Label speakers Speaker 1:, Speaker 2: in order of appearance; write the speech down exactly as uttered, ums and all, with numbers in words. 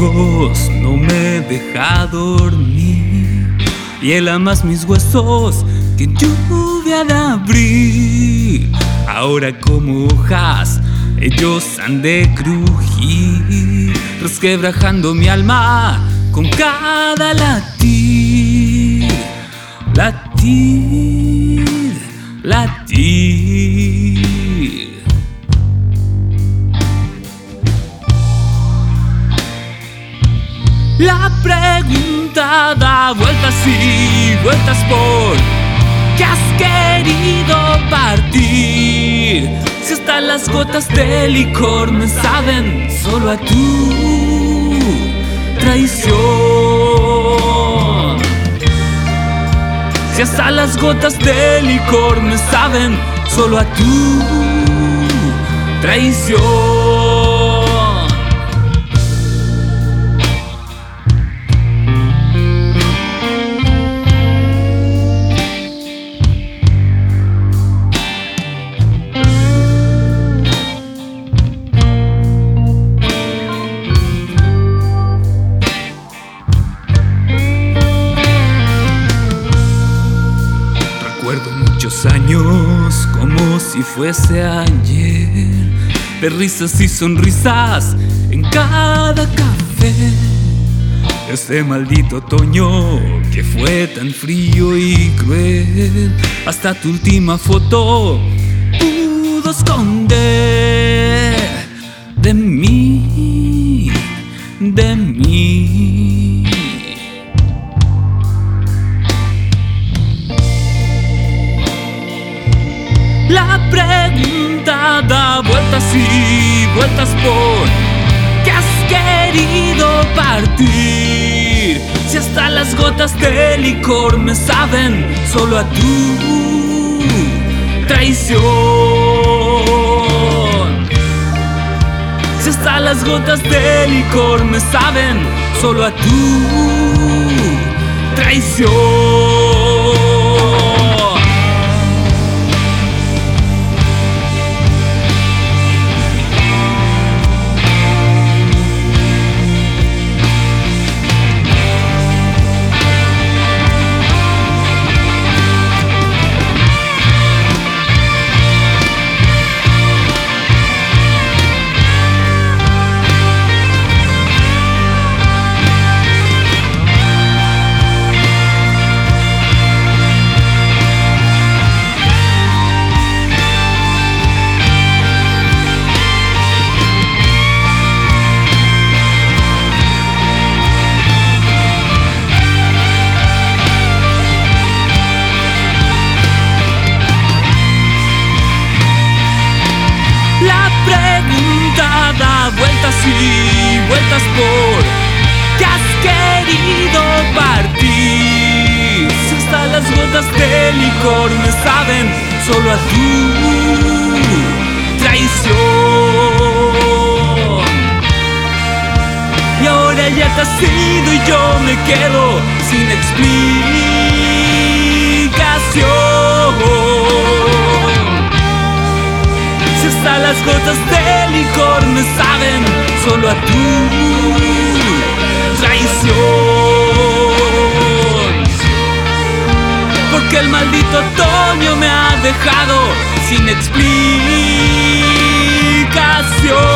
Speaker 1: ojos no me deja dormir y hela más mis huesos que lluvia de abril. Ahora como hojas ellos han de crujir, resquebrajando mi alma con cada latir, latir, latir. La pregunta da vueltas y vueltas por ¿qué has querido partir? Si hasta las gotas de licor me saben solo a tu traición. Si hasta las gotas de licor me saben solo a tu traición. Recuerdo muchos años como si fuese ayer, de risas y sonrisas en cada café. Ese maldito otoño que fue tan frío y cruel, hasta tu última foto pudo esconder de mí, de mí. La pregunta da vueltas y vueltas por ¿qué has querido partir? Si hasta las gotas de licor me saben solo a tu traición. Si hasta las gotas de licor me saben solo a tu traición. La pregunta da vueltas y vueltas por ¿qué has querido partir? Si hasta las gotas de licor me saben solo a tu traición. Y ahora ya te has ido y yo me quedo sin explicación. Si hasta las gotas de licor me saben solo a tu traición. Porque el maldito otoño me ha dejado sin explicación.